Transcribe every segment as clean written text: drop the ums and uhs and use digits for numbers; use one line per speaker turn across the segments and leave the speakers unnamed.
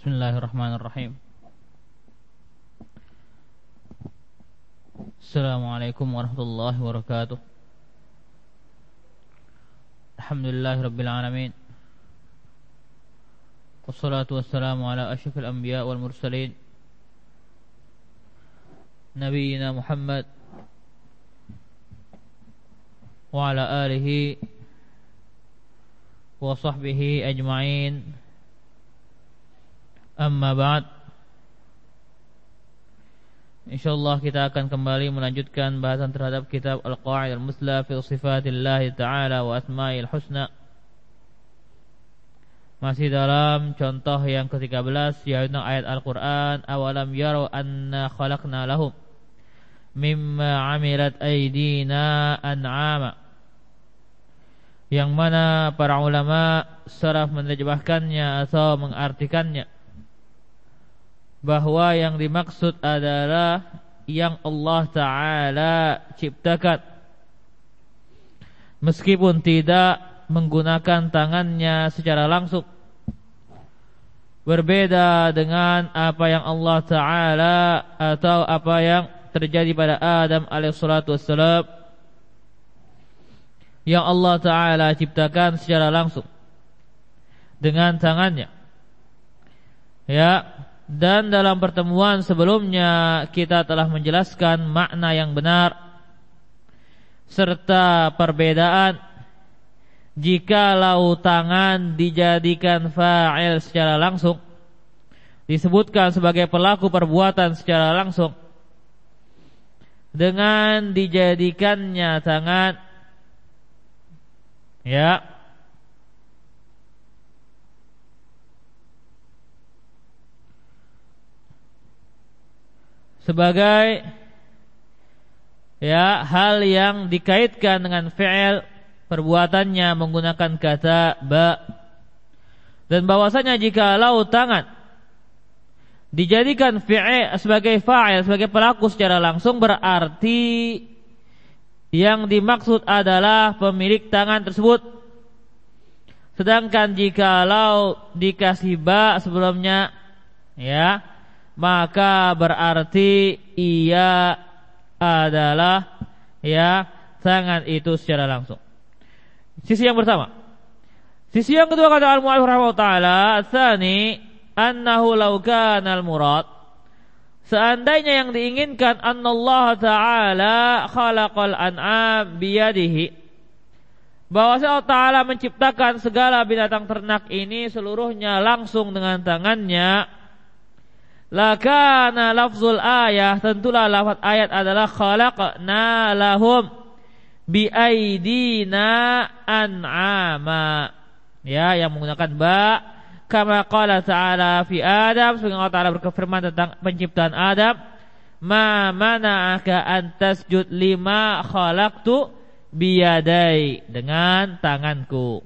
Bismillahirrahmanirrahim. Assalamualaikum warahmatullahi wabarakatuh. Alhamdulillahirabbil alamin. Wassalatu wassalamu ala asyrafil anbiya wal mursalin, nabiyina Muhammad wa ala alihi wa sahbihi ajma'in. Amma ba'd. Insyaallah kita akan kembali melanjutkan bahasan terhadap kitab Al-Qa'idah Al-Musla fi Sifatillah Ta'ala wa Asma'il Husna. Masih dalam contoh yang ke-13, yaitu ayat Al-Qur'an, awalam yarau anna khalaqna lahum mimma 'amilat aydina an'ama. Yang mana para ulama salaf menerjemahkannya atau mengartikannya bahwa yang dimaksud adalah yang Allah Ta'ala ciptakan, meskipun tidak menggunakan tangannya secara langsung. Berbeda dengan apa yang Allah Ta'ala atau apa yang terjadi pada Adam alaihissalatu wassalam, yang Allah Ta'ala ciptakan secara langsung dengan tangannya. Ya. Dan dalam pertemuan sebelumnya kita telah menjelaskan makna yang benar serta perbedaan jikalau tangan dijadikan fa'il secara langsung, disebutkan sebagai pelaku perbuatan secara langsung, dengan dijadikannya tangan sebagai hal yang dikaitkan dengan fi'il, perbuatannya menggunakan kata ba. Dan bahwasanya jikalau tangan dijadikan fi'il sebagai fa'il, sebagai pelaku secara langsung, berarti yang dimaksud adalah pemilik tangan tersebut. Sedangkan jikalau dikasih ba sebelumnya, maka berarti ia adalah tangan itu secara langsung. Sisi yang pertama. Sisi yang kedua, kata al-mu'allif rahimahullah ta'ala, tsani annahu law kana al-murad, seandainya yang diinginkan annallaha ta'ala khalaqal an'am biyadihi, bahwa Allah Ta'ala menciptakan segala binatang ternak ini seluruhnya langsung dengan tangannya, lakana lafzul ayah, tentulah lafaz ayat adalah khalaqna lahum bi aidina an'ama, yang menggunakan ba, kama qala ta'ala fi Adam, sebagaimana Allah Ta'ala berfirman tentang penciptaan Adam, ma mana'aka an tasjud lima khalaqtu biyadai, dengan tanganku.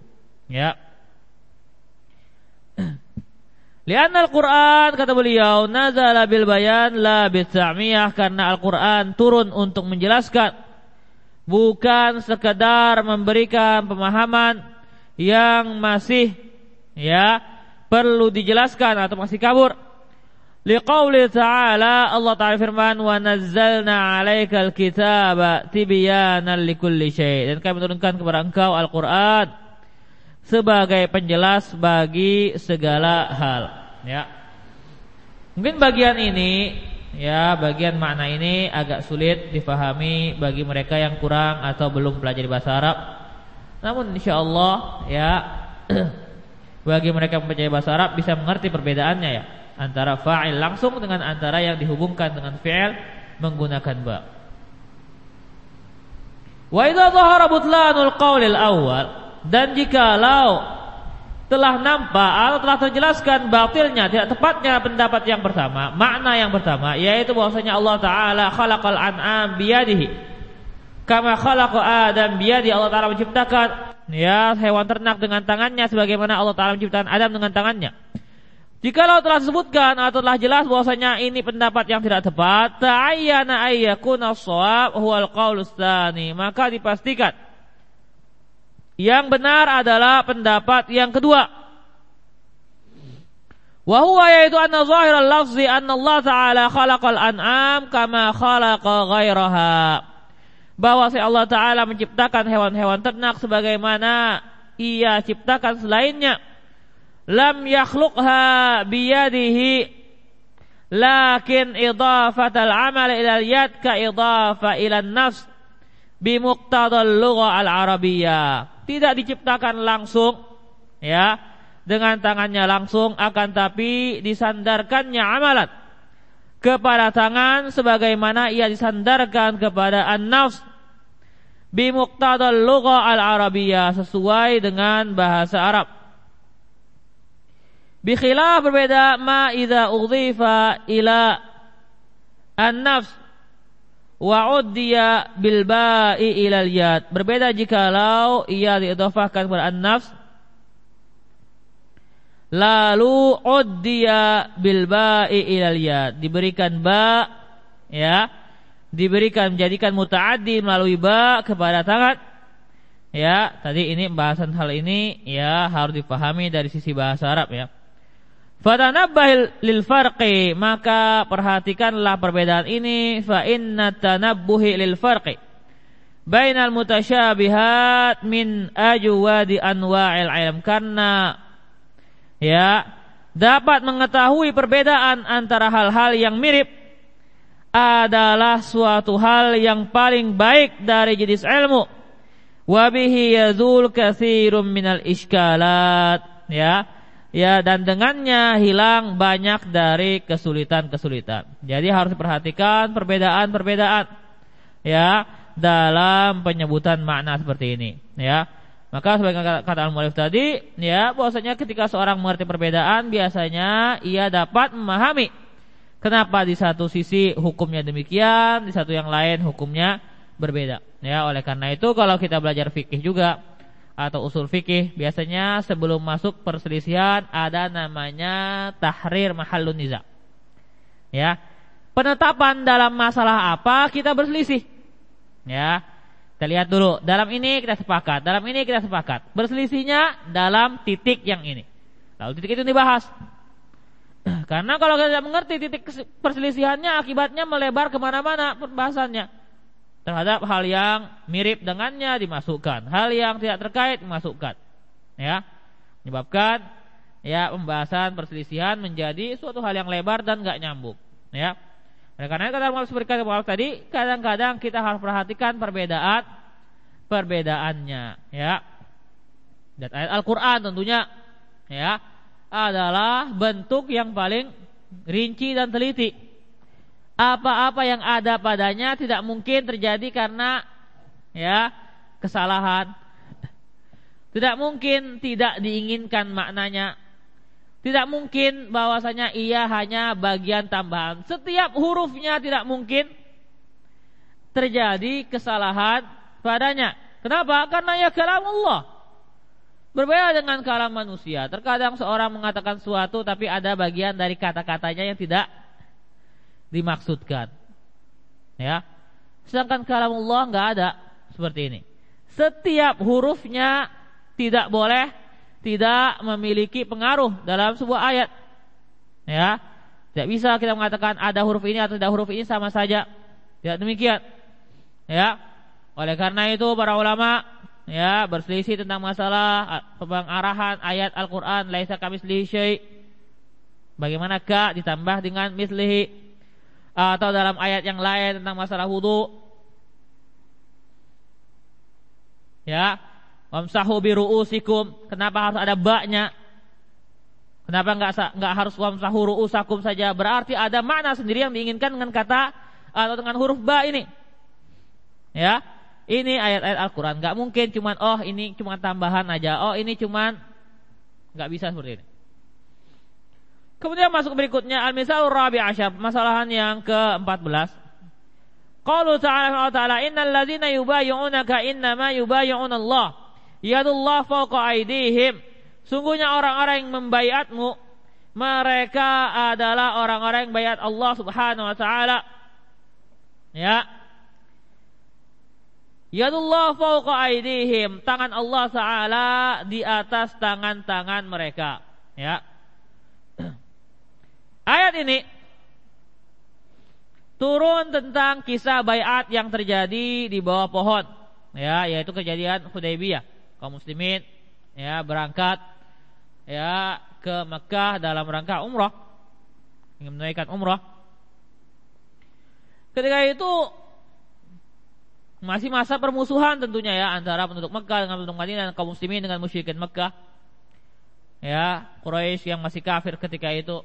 Lianna Al-Quran, kata beliau, nazala bil bayan la bit'amiyah, karena Al-Quran turun untuk menjelaskan, bukan sekedar memberikan pemahaman yang masih perlu dijelaskan atau masih kabur. Liqauli ta'ala, Allah Ta'ala firman, wa nazzalna 'alaikal kitaba tibyanan likulli syai', dan kami menurunkan kepada engkau Al-Quran sebagai penjelas bagi segala hal. Mungkin bagian ini, bagian makna ini agak sulit difahami bagi mereka yang kurang atau belum pelajari bahasa Arab. Namun insyaallah bagi mereka yang mempelajari bahasa Arab bisa mengerti perbedaannya antara fa'il langsung dengan antara yang dihubungkan dengan fi'il menggunakan ba. Wa idza dhahara butlanul qaulil awwal, dan jikalau telah nampak atau telah terjelaskan batilnya, tidak tepatnya pendapat yang pertama, makna yang pertama, yaitu bahwasanya Allah Ta'ala khalaqal an'am biyadihi kama khalaqa Adam biyadihi, Allah Ta'ala menciptakan hewan ternak dengan tangannya sebagaimana Allah Ta'ala menciptakan Adam dengan tangannya. Jikalau telah disebutkan atau telah jelas bahwasanya ini pendapat yang tidak tepat, ta'ayyana ayyakuna as-shawab huwal qaulus tsani, maka dipastikan yang benar adalah pendapat yang kedua. Wa huwa yaitu anna zahiral lafzi anna Allah Ta'ala khalaqal an'am kama khalaqa ghairaha. Bahwa Allah Ta'ala menciptakan hewan-hewan ternak sebagaimana Ia ciptakan selainnya. Lam yakhluqha biyadihi lakin idafatal amal ila al-yad ka idafa ila an-nafs bimuqtadal lugha al-arabiyyah. Tidak diciptakan langsung ya dengan tangannya langsung, akan tapi disandarkannya amalan kepada tangan sebagaimana ia disandarkan kepada an-nafs bimuqtadal lugha al-arabiyyah, sesuai dengan bahasa Arab. Bi khilaf, berbeda, ma idza udhifa ila an-nafs wa uddiya bil ba'i ila al-yad. Berbeda jikalau ia diidhafahkan kepada an-nafs lalu uddiya bil ba'i ilal yad, diberikan ba ya, diberikan menjadikan mutaaddi melalui ba kepada tangan ya. Tadi ini pembahasan hal ini ya harus dipahami dari sisi bahasa Arab ya. Fatanabbah lil farqi, maka perhatikanlah perbedaan ini. Fa inna tanabbuhi lil farqi bainal mutasyabihat min ajwadi anwa'il ilm, karena ya dapat mengetahui perbedaan antara hal-hal yang mirip adalah suatu hal yang paling baik dari jenis ilmu. Wa bihi yazul katsirum minal iskalat, ya dan dengannya hilang banyak dari kesulitan-kesulitan. Jadi harus diperhatikan perbedaan-perbedaan ya dalam penyebutan makna seperti ini ya. Maka sebagai kata al-mu'allif tadi ya, bahwasanya ketika seorang mengerti perbedaan biasanya ia dapat memahami kenapa di satu sisi hukumnya demikian, di satu yang lain hukumnya berbeda. Ya, oleh karena itu kalau kita belajar fikih juga atau usul fikih, biasanya sebelum masuk perselisihan ada namanya tahrir mahallun niza. Ya. Penetapan dalam masalah apa kita berselisih. Ya. Kita lihat dulu, dalam ini kita sepakat, dalam ini kita sepakat. Berselisihnya dalam titik yang ini. Lalu titik itu dibahas. Karena kalau kita tidak mengerti titik perselisihannya, akibatnya melebar kemana-mana pembahasannya. Terhadap hal yang mirip dengannya dimasukkan, hal yang tidak terkait dimasukkan. Ya, menyebabkan ya pembahasan perselisihan menjadi suatu hal yang lebar dan enggak nyambung. Ya. Oleh karena kata Muhammad seperti kata Muhammad tadi, kadang-kadang kita harus perhatikan perbedaannya ya. Dan ayat Al-Qur'an tentunya ya adalah bentuk yang paling rinci dan teliti. Apa-apa yang ada padanya tidak mungkin terjadi karena ya kesalahan. Tidak mungkin tidak diinginkan maknanya. Tidak mungkin bahwasanya ia hanya bagian tambahan. Setiap hurufnya tidak mungkin terjadi kesalahan padanya. Kenapa? Karena ya kalam Allah. Berbeda dengan kalam manusia. Terkadang seorang mengatakan sesuatu tapi ada bagian dari kata-katanya yang tidak dimaksudkan. Ya. Sedangkan kalam Allah enggak ada seperti ini. Setiap hurufnya tidak boleh tidak memiliki pengaruh dalam sebuah ayat. Ya. Tidak bisa kita mengatakan ada huruf ini atau tidak huruf ini sama saja. Tidak demikian. Ya. Oleh karena itu para ulama ya berselisih tentang masalah pengarahan ayat Al-Qur'an laisa kamitslihi syai'. Bagaimanakah ditambah dengan mislihi, atau dalam ayat yang lain tentang masalah wudu. Ya. Wamsahu biru'usikum, kenapa harus ada ba-nya? Kenapa enggak harus wamsahu ru'usakum saja? Berarti ada makna sendiri yang diinginkan dengan kata atau dengan huruf ba ini. Ya. Ini ayat-ayat Al-Qur'an, enggak mungkin cuman ini cuma tambahan aja. Ini cuman enggak bisa seperti ini. Kemudian masuk berikutnya al-misalur rabi' asyar, masalahan yang ke-14. Qaulu ta'ala innal ladzina yubayyi'unaka innama yubayyi'una Allah. Yadullah fawqa aydihim. Sungguhnya orang-orang yang membaiatmu, mereka adalah orang-orang yang baiat Allah Subhanahu wa taala. Ya. Yadullah fawqa aydihim, tangan Allah taala di atas tangan-tangan mereka. Ya. ayat ini turun tentang kisah baiat yang terjadi di bawah pohon, ya, yaitu kejadian Hudaybiyah. Kaum muslimin ya berangkat ya ke Mekah dalam rangka umrah, ingin menunaikan umrah. Ketika itu masih masa permusuhan tentunya ya antara penduduk Mekah dengan penduduk Madinah dan kaum muslimin dengan musyrikin Mekah. Ya, Quraisy yang masih kafir ketika itu.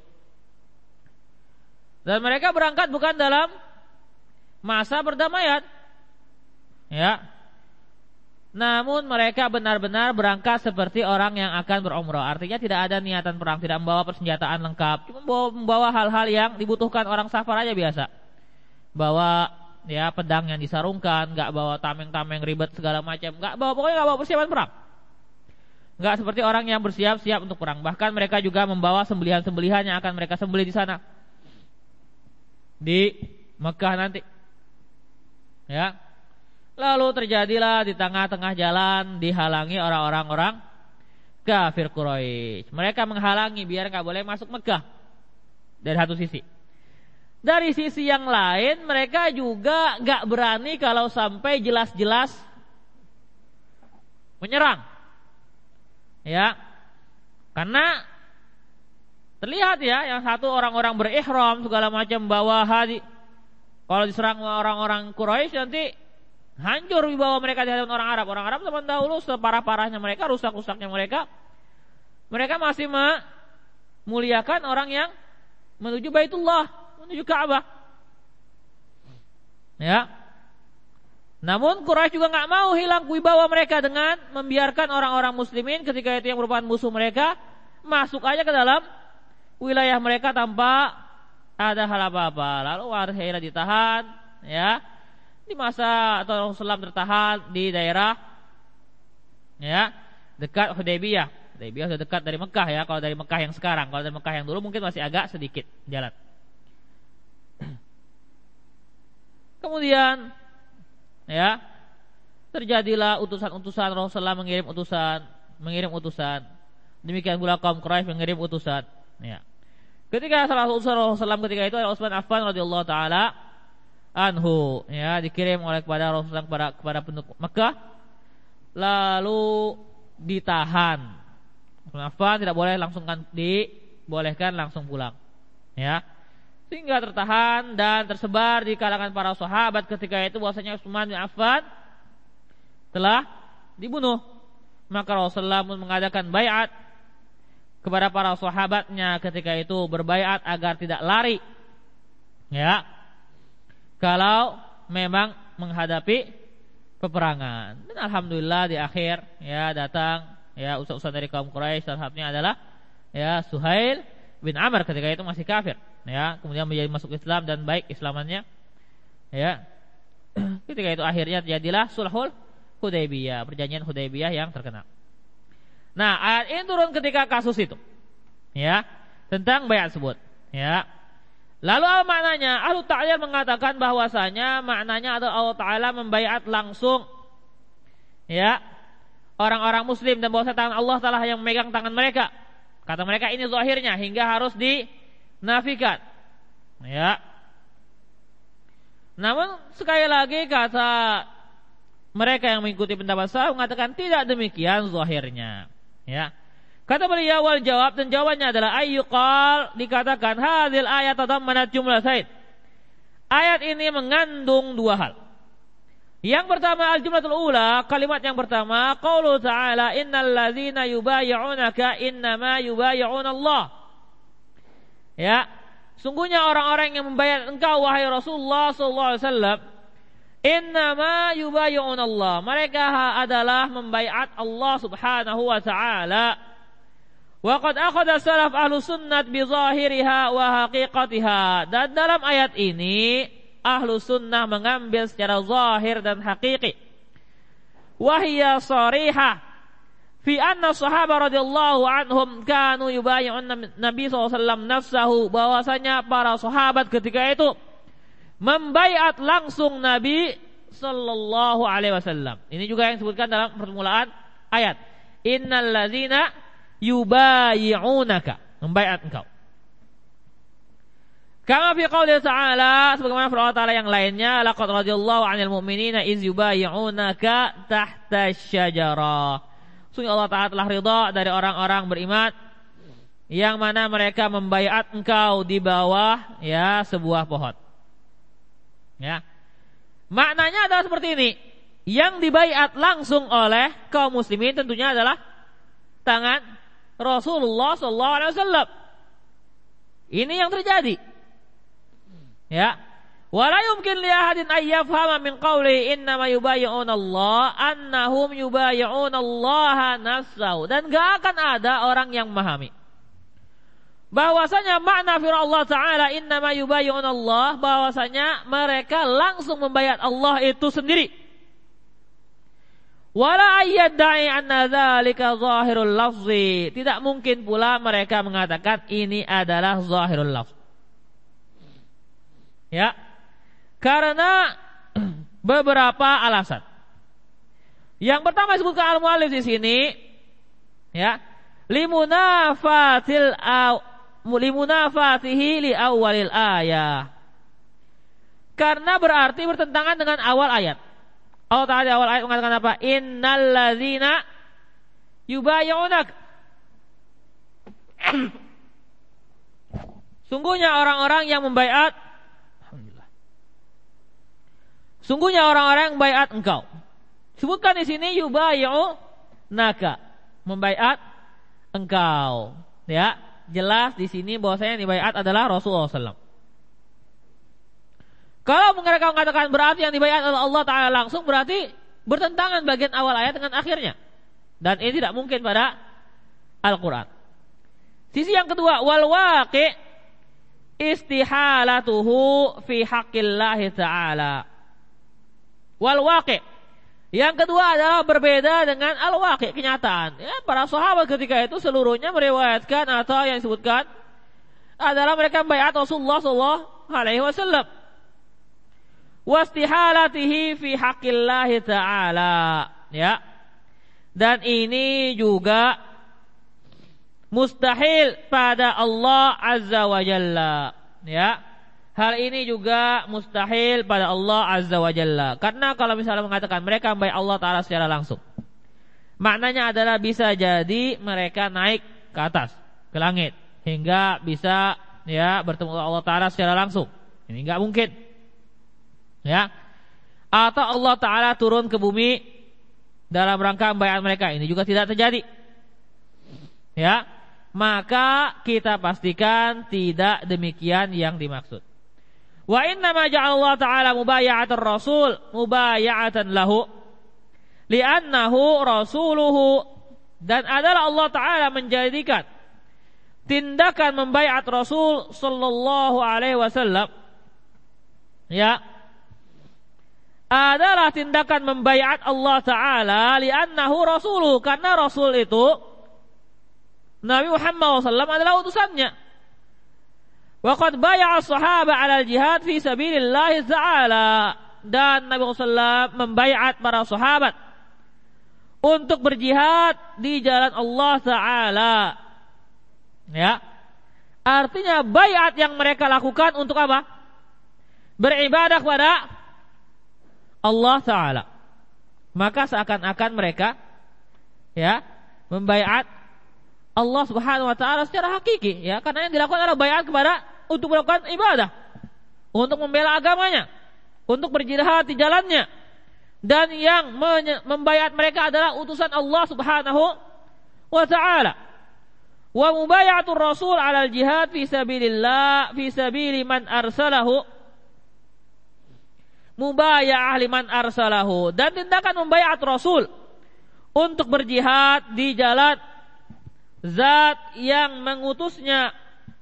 Dan mereka berangkat bukan dalam masa perdamaian. Ya. Namun mereka benar-benar berangkat seperti orang yang akan berumrah. Artinya tidak ada niatan perang, tidak membawa persenjataan lengkap, cuma membawa hal-hal yang dibutuhkan orang safar aja biasa. Bawa ya pedang yang disarungkan, enggak bawa tameng-tameng ribet segala macam, pokoknya enggak bawa persiapan perang. Enggak seperti orang yang bersiap-siap untuk perang. Bahkan mereka juga membawa sembelihan-sembelihan yang akan mereka sembelih di sana, di Mekah nanti. Ya. Lalu terjadilah di tengah-tengah jalan dihalangi orang-orang kafir Quraisy. Mereka menghalangi biar enggak boleh masuk Mekah. Dari satu sisi. Dari sisi yang lain mereka juga enggak berani kalau sampai jelas-jelas menyerang. Ya. Karena terlihat ya, yang satu orang-orang berihram segala macam bawa hadi. Kalau diserang orang-orang Quraisy nanti hancur wibawa mereka di hadapan orang Arab. Orang Arab zaman dahulu separah-parahnya mereka, rusak-rusaknya mereka masih memuliakan orang yang menuju Baitullah, menuju Ka'bah. Ya. Namun Quraisy juga enggak mau hilang wibawa mereka dengan membiarkan orang-orang muslimin ketika itu yang merupakan musuh mereka masuk aja ke dalam wilayah mereka tanpa ada hal apa-apa. Lalu akhirnya ditahan, ya. Di masa atau Rasulullah tertahan di daerah ya dekat Hudaybiyah. Hudaybiyah sudah dekat dari Mekah ya. Kalau dari Mekah yang sekarang, kalau dari Mekah yang dulu mungkin masih agak sedikit jalan. Kemudian ya terjadilah utusan-utusan. Rasulullah mengirim utusan. Demikian pula kaum Quraisy mengirim utusan. Ya. Ketika salah utusan Rasulullah ketika itu adalah Utsman Affan radhiyallahu taala anhu, ya, dikirim oleh kepada Rasulullah kepada penduduk Mekah, lalu ditahan. Utsman Affan tidak boleh dibolehkan langsung pulang, ya, sehingga tertahan dan tersebar di kalangan para sahabat ketika itu bahwasanya Utsman bin Affan telah dibunuh. Maka Rasulullah pun mengadakan baiat kepada para sahabatnya ketika itu, berbaiat agar tidak lari, ya, kalau memang menghadapi peperangan. Dan alhamdulillah di akhir ya datang ya utusan dari kaum Quraisy, salah satunya adalah ya Suhail bin Amr ketika itu masih kafir, ya, kemudian menjadi masuk Islam dan baik islamannya, ya. Ketika itu akhirnya terjadilah Sulhul Hudaybiyah, perjanjian Hudaybiyah yang terkenal. Nah, ayat ini turun ketika kasus itu, ya, tentang baiat tersebut, ya. Lalu apa maknanya? Ahlu ta'lil mengatakan bahwasanya maknanya adalah Allah Ta'ala membaiat langsung, ya, orang-orang muslim, dan bahwa tangan Allah Ta'ala yang memegang tangan mereka. Kata mereka ini zahirnya hingga harus dinafikan, ya. Namun sekali lagi kata mereka yang mengikuti pendapat saya mengatakan tidak demikian zahirnya, ya. Kata beliau wal jawab, dan jawabannya adalah ayyuqal, dikatakan hadhil ayat tadammanat jumlatain. Ayat ini mengandung dua hal. Yang pertama al-jumlatul ula, kalimat yang pertama qaulu ta'ala innal ladzina yubayyi'unaka innama yubayyi'una Allah. Ya, sungguhnya orang-orang yang membayar engkau wahai Rasulullah sallallahu alaihi wasallam, innama yubayyi'una Allah, mereka adalah membaiat Allah Subhanahu wa taala. Wa qad akhadha salaf ahlu sunnat bi zahiriha wa haqiqatiha. Dan dalam ayat ini ahlu sunnah mengambil secara zahir dan hakiki. Wa hiya sarihah fi anna sahabat radhiyallahu anhum kanu yubayyi'un Nabi sallallahu alaihi wasallam nafsahu, bahwasanya para sahabat ketika itu membaiat langsung Nabi sallallahu alaihi wasallam. Ini juga yang disebutkan dalam permulaan ayat. Innal ladzina yubayyi'unaka, membaiat engkau. Kama fi qouli ta'ala, sebagaimana firman Allah Ta'ala yang lainnya, laqad radhiyallahu 'anil mu'minina iz yubayyi'unaka tahta asy-syajarah. Sungguh Allah Ta'ala telah ridha dari orang-orang beriman yang mana mereka membaiat engkau di bawah ya sebuah pohon. Ya. Maknanya adalah seperti ini. Yang dibaiat langsung oleh kaum muslimin tentunya adalah tangan Rasulullah sallallahu alaihi wasallam. Ini yang terjadi. Ya, wala yumkin li ahadin ay yafhama min qawli innama yubayyi'una Allah annahum yubayyi'una Allah nafsahu, dan enggak akan ada orang yang memahami bahwasanya makna firman Allah Ta'ala innama yubayyi'una Allah, bahwasanya mereka langsung membayar Allah itu sendiri. Wala ayyadda'i anna dzalika zahirul lafzi, tidak mungkin pula mereka mengatakan ini adalah zahirul lafz. Ya, karena beberapa alasan. Yang pertama disebutkan al-muallif di sini, ya, limunafatihi li awalil ayah. Karena berarti bertentangan dengan awal ayat. Allah Ta'ala di awal ayat mengatakan apa? Innal ladzina yubayyi'unak. Sungguhnya orang-orang yang membaiat, sungguhnya orang-orang yang membaiat engkau. Sebutkan di sini yubayyi'unaka, membaiat engkau. Ya, jelas di sini bahwasanya yang dibaiat adalah Rasulullah SAW. Kalau mereka mengatakan berarti yang dibaiat adalah Allah Ta'ala langsung, berarti bertentangan bagian awal ayat dengan akhirnya. Dan ini tidak mungkin pada Al-Quran. Sisi yang kedua, wal waqi' istihalatuhu fi haqqillahi ta'ala. Wal waqi'. Yang kedua adalah berbeda dengan al-waqi', kenyataan. Ya, para sahabat ketika itu seluruhnya meriwayatkan atau yang disebutkan adalah mereka membaiat Rasulullah sallallahu alaihi wasallam. Wastihalatihi fi haqqillahi ta'ala. Ya. Dan ini juga mustahil pada Allah Azza wa Jalla. Ya. Hal ini juga mustahil pada Allah Azza wa Jalla. Karena kalau misalnya mengatakan mereka membaiat Allah Ta'ala secara langsung, maknanya adalah bisa jadi mereka naik ke atas, ke langit, hingga bisa ya bertemu Allah Ta'ala secara langsung. Ini enggak mungkin. Ya. Atau Allah Ta'ala turun ke bumi dalam rangka membaiat mereka. Ini juga tidak terjadi. Ya. Maka kita pastikan tidak demikian yang dimaksud. Wa inna ma ja'alallahu ta'ala mubaya'atan rasul mubaya'atan lahu li'annahu rasuluhu, dan adalah Allah Ta'ala menjadikan tindakan membaiat Rasul sallallahu alaihi wasallam ya adalah tindakan membaiat Allah Ta'ala li'annahu rasuluhu, karena Rasul itu Nabi Muhammad SAW adalah utusannya. Wa qad baya'a as-sahaba 'ala al-jihad fi sabilillah ta'ala, dan Nabi SAW membaiat para sahabat untuk berjihad di jalan Allah Ta'ala. Ya. Artinya baiat yang mereka lakukan untuk apa? Beribadah kepada Allah Ta'ala. Maka seakan-akan mereka ya membaiat Allah Subhanahu wa Ta'ala secara hakiki, ya, karena yang dilakukan adalah baiat kepada untuk melakukan ibadah, untuk membela agamanya, untuk berjihad di jalannya, dan yang membaiat mereka adalah utusan Allah Subhanahu wa Ta'ala. Wa mubayatul Rasul 'alal jihad fi sabilillah fi sabili man arsalahu mubaya'ah liman arsalahu, dan tindakan membaiat Rasul untuk berjihad di jalan Zat yang mengutusnya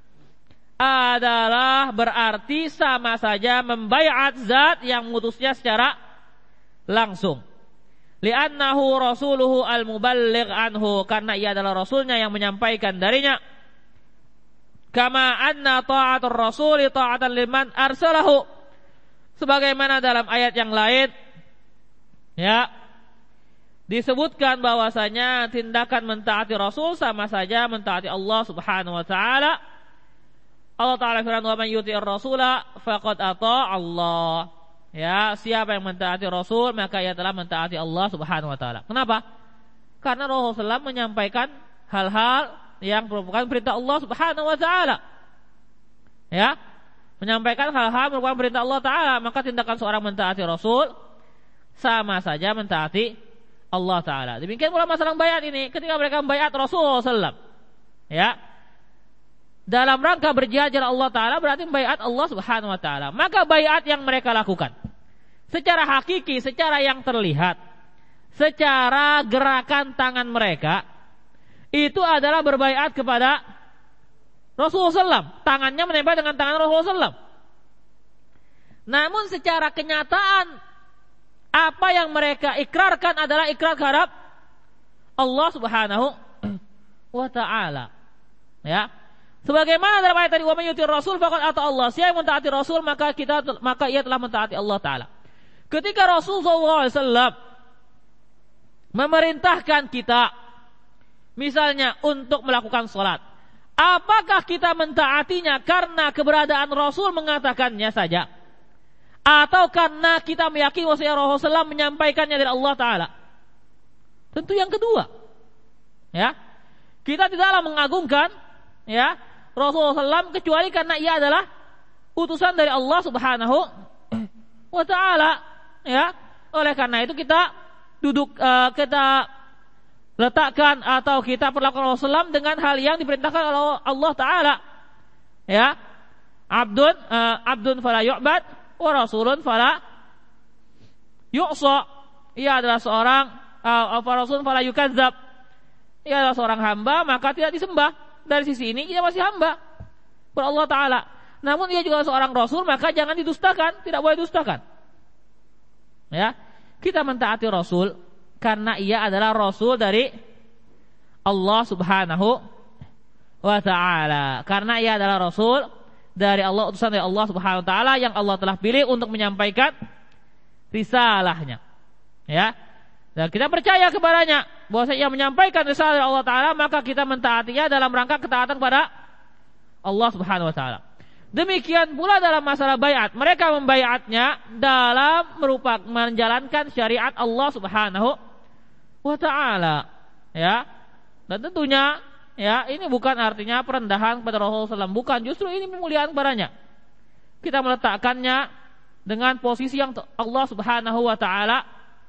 adalah berarti sama saja membaiat Zat yang mengutusnya secara langsung. Li'annahu rasuluhu al-muballigh anhu, karena ia adalah rasulnya yang menyampaikan darinya. Kama anna ta'atur rasuli ta'atan liman arsalahu, sebagaimana dalam ayat yang lain ya disebutkan bahwasanya tindakan mentaati Rasul sama saja mentaati Allah Subhanahu wa Ta'ala, Allah Ta'ala firman, wa man yuti'ir rasula faqad ata'a Allah. Ya, siapa yang mentaati Rasul maka ia telah mentaati Allah Subhanahu wa taala. Kenapa? Karena Rasulullah SAW menyampaikan hal-hal yang merupakan perintah Allah Subhanahu wa taala. Ya, menyampaikan hal-hal merupakan perintah Allah Ta'ala, maka tindakan seorang mentaati Rasul sama saja mentaati Allah Ta'ala. Demikian pula masalah bayat ini, ketika mereka membayat Rasulullah SAW, ya, dalam rangka berjihad jalan Allah Ta'ala, berarti membayat Allah Subhanahu wa taala. Maka bayat yang mereka lakukan secara hakiki, secara yang terlihat, secara gerakan tangan mereka, itu adalah berbayat kepada Rasulullah SAW. Tangannya menempel dengan tangan Rasulullah SAW. Namun secara kenyataan, apa yang mereka ikrarkan adalah ikrar terhadap Allah Subhanahu wa ta'ala. Ya. Sebagaimana dalam ayat tadi, wa man yuti'ir rasul faqad ata'a Allah. Siapa yang mentaati Rasul maka ia telah mentaati Allah Ta'ala. Ketika Rasulullah SAW memerintahkan kita misalnya untuk melakukan sholat, apakah kita mentaatinya karena keberadaan Rasul mengatakannya saja, atau karena kita meyakini bahwa Rasulullah SAW menyampaikannya dari Allah Ta'ala? Tentu yang kedua. Ya, kita tidaklah mengagungkan, ya, Rasulullah SAW kecuali karena ia adalah utusan dari Allah Subhanahu wa ta'ala. Ya, oleh karena itu kita kita letakkan atau kita perlakukan Rasulullah SAW dengan hal yang diperintahkan oleh Allah Ta'ala. Ya, abdun fala yu'bad wa rasulun fala yu'sa. Ia adalah seorang rasulun fala yukadzab. Ia adalah seorang hamba maka tidak disembah. Dari sisi ini dia masih hamba kepada Allah Ta'ala. Namun dia juga seorang Rasul, maka jangan didustakan, tidak boleh dustakan. Ya, kita mentaati Rasul karena ia adalah Rasul dari Allah Subhanahu wa Ta'ala. Karena ia adalah Rasul dari Allah, utusan dari Allah Subhanahu wa Ta'ala yang Allah telah pilih untuk menyampaikan risalahnya. Ya, dan kita percaya kepadanya bahwa ia menyampaikan risalah dari Allah Ta'ala, maka kita mentaatinya dalam rangka ketaatan kepada Allah Subhanahu wa Ta'ala. Demikian pula dalam masalah bayat, mereka membayatnya dalam menjalankan syariat Allah Subhanahu wa Ta'ala. Ya, dan tentunya, ya, ini bukan artinya perendahan kepada Rasulullah SAW, bukan, justru ini pemuliaan kepadanya. Kita meletakkannya dengan posisi yang Allah Subhanahu wa Ta'ala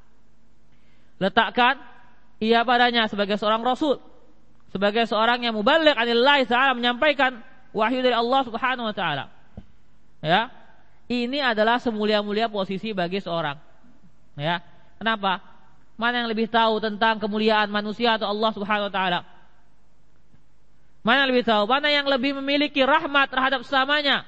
letakkan ia padanya sebagai seorang Rasul, sebagai seorang yang muballigh anillahi ta'ala, menyampaikan wahyu dari Allah Subhanahu wa ta'ala. Ya, ini adalah semulia-mulia posisi bagi seorang. Ya, kenapa? Mana yang lebih tahu tentang kemuliaan manusia atau Allah Subhanahu wa ta'ala? Mana yang lebih tahu? Mana yang lebih memiliki rahmat terhadap sesamanya?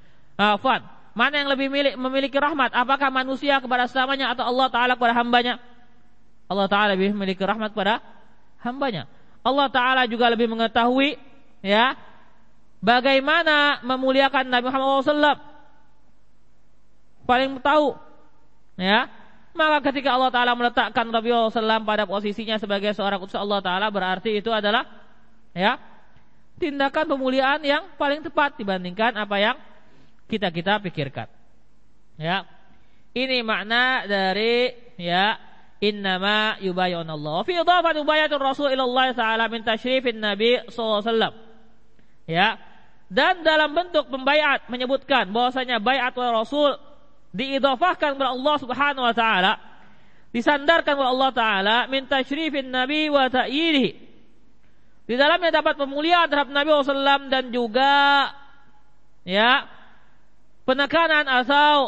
Mana yang lebih memiliki rahmat? Apakah manusia kepada sesamanya atau Allah Ta'ala kepada hambanya? Allah Ta'ala lebih memiliki rahmat kepada hambanya. Allah Ta'ala juga lebih mengetahui, ya, bagaimana memuliakan Nabi Muhammad SAW. Paling tahu, ya. Maka ketika Allah Ta'ala meletakkan Nabi Muhammad SAW pada posisinya sebagai seorang utusan Allah Ta'ala, berarti itu adalah, ya, tindakan pemuliaan yang paling tepat dibandingkan apa yang kita pikirkan. Ya, ini makna dari, ya, innama yubayyi'unallah. Fi idhafati mubayatul Rasul ila Allah Ta'ala min tasyrifin Nabi sallallahu alaihi wasallam. Ya. Dan dalam bentuk pembaiat menyebutkan bahwasanya baiat Rasul diidhafahkan kepada Allah Subhanahu wa taala, disandarkan kepada Allah Ta'ala min tasyrifin Nabi wa ta'yidihi. Di dalamnya dapat pemuliaan terhadap Nabi sallallahu alaihi wasallam dan juga, ya, penekanan atau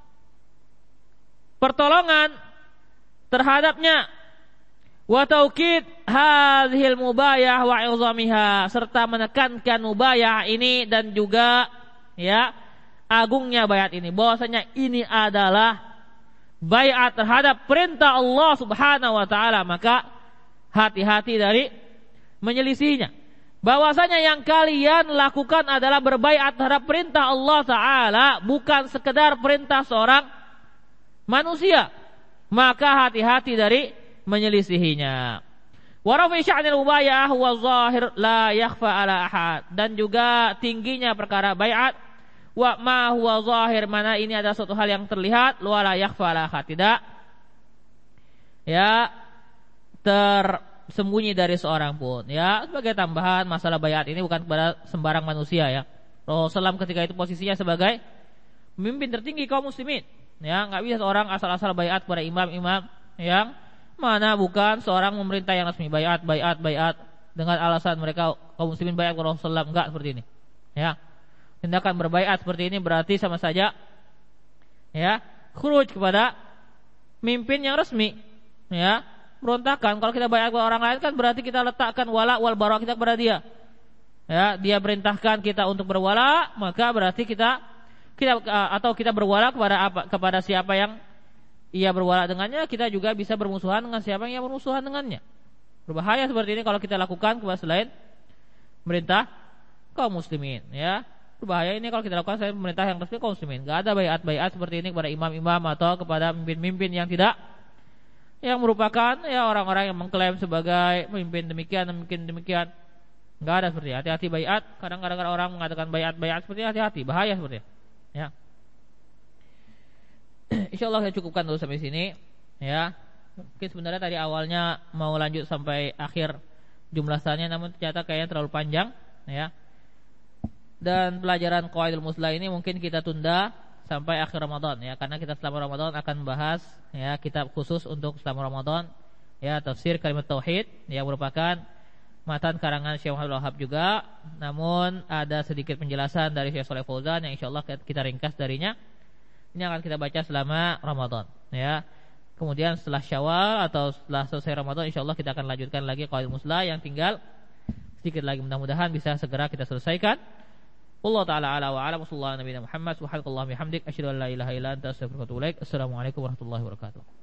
pertolongan terhadapnya, wa taukid hadhil mubayah wa izamiha, serta menekankan mubayah ini dan juga, ya, agungnya bayat ini, bahwasanya ini adalah bayat terhadap perintah Allah Subhanahu wa taala, maka hati-hati dari menyelisihinya. Bahwasanya yang kalian lakukan adalah berbayat terhadap perintah Allah Ta'ala, bukan sekedar perintah seorang manusia, maka hati-hati dari menyelisihinya. Wa rafi sya'nil mubaya'ah wa zahir la yakhfa ala ahad, dan juga tingginya perkara bai'at wa ma huwa zahir, mana ini adalah suatu hal yang terlihat, wa la yakhfa ala ahad, tidak ya tersembunyi dari seorang pun. Ya, sebagai tambahan, masalah bai'at ini bukan kepada sembarang manusia ya. Rasulullah SAW ketika itu posisinya sebagai pemimpin tertinggi kaum muslimin. Ya, enggak bisa seorang asal-asal bai'at kepada imam-imam yang mana bukan seorang pemerintah yang resmi. Bai'at dengan alasan mereka kaum muslimin bai'at kepada Rasulullah, enggak seperti ini. Ya. Tindakan berbai'at seperti ini berarti sama saja ya khuruj kepada pemimpin yang resmi. Ya, berontakan. Kalau kita bai'at kepada orang lain kan berarti kita letakkan wala wal bara kita kepada dia. Ya, dia perintahkan kita untuk berwala, maka berarti kita berwala kepada apa? Kepada siapa yang ia berwala dengannya, kita juga bisa bermusuhan dengan siapa yang ia bermusuhan dengannya. Berbahaya seperti ini kalau kita lakukan kepada selain pemerintah kaum muslimin, ya. Berbahaya ini kalau kita lakukan selain pemerintah yang resmi kaum muslimin. Enggak ada baiat seperti ini kepada imam-imam atau kepada pemimpin-pemimpin yang yang merupakan ya orang-orang yang mengklaim sebagai pemimpin demikian. Enggak ada seperti itu. Hati-hati baiat. Kadang-kadang orang mengatakan baiat seperti ini, hati-hati, bahaya seperti itu. Ya. Insyaallah saya cukupkan dulu sampai sini. Ya. Mungkin sebenarnya tadi awalnya mau lanjut sampai akhir jumlahannya, namun ternyata kayaknya terlalu panjang, ya. Dan pelajaran Qawaidul Muslah ini mungkin kita tunda sampai akhir Ramadan, ya, karena kita selama Ramadan akan membahas ya kitab khusus untuk selama Ramadan, ya, tafsir kalimat tauhid yang merupakan matan karangan Syekh Muhammad Wahab juga, namun ada sedikit penjelasan dari Syekh Shalih Fauzan yang insyaallah kita ringkas darinya. Ini akan kita baca selama Ramadan, ya. Kemudian setelah Syawal atau setelah selesai Ramadan, insyaallah kita akan lanjutkan lagi Qawaidul Muslah yang tinggal sedikit lagi, mudah-mudahan bisa segera kita selesaikan. Allah taala ala wa ala sallallahu nabiyana Muhammad subhanakallahumma bihamdik asyhadu an la ilaha illa anta astaghfiruka wa atubu ilaik. Assalamualaikum warahmatullahi wabarakatuh.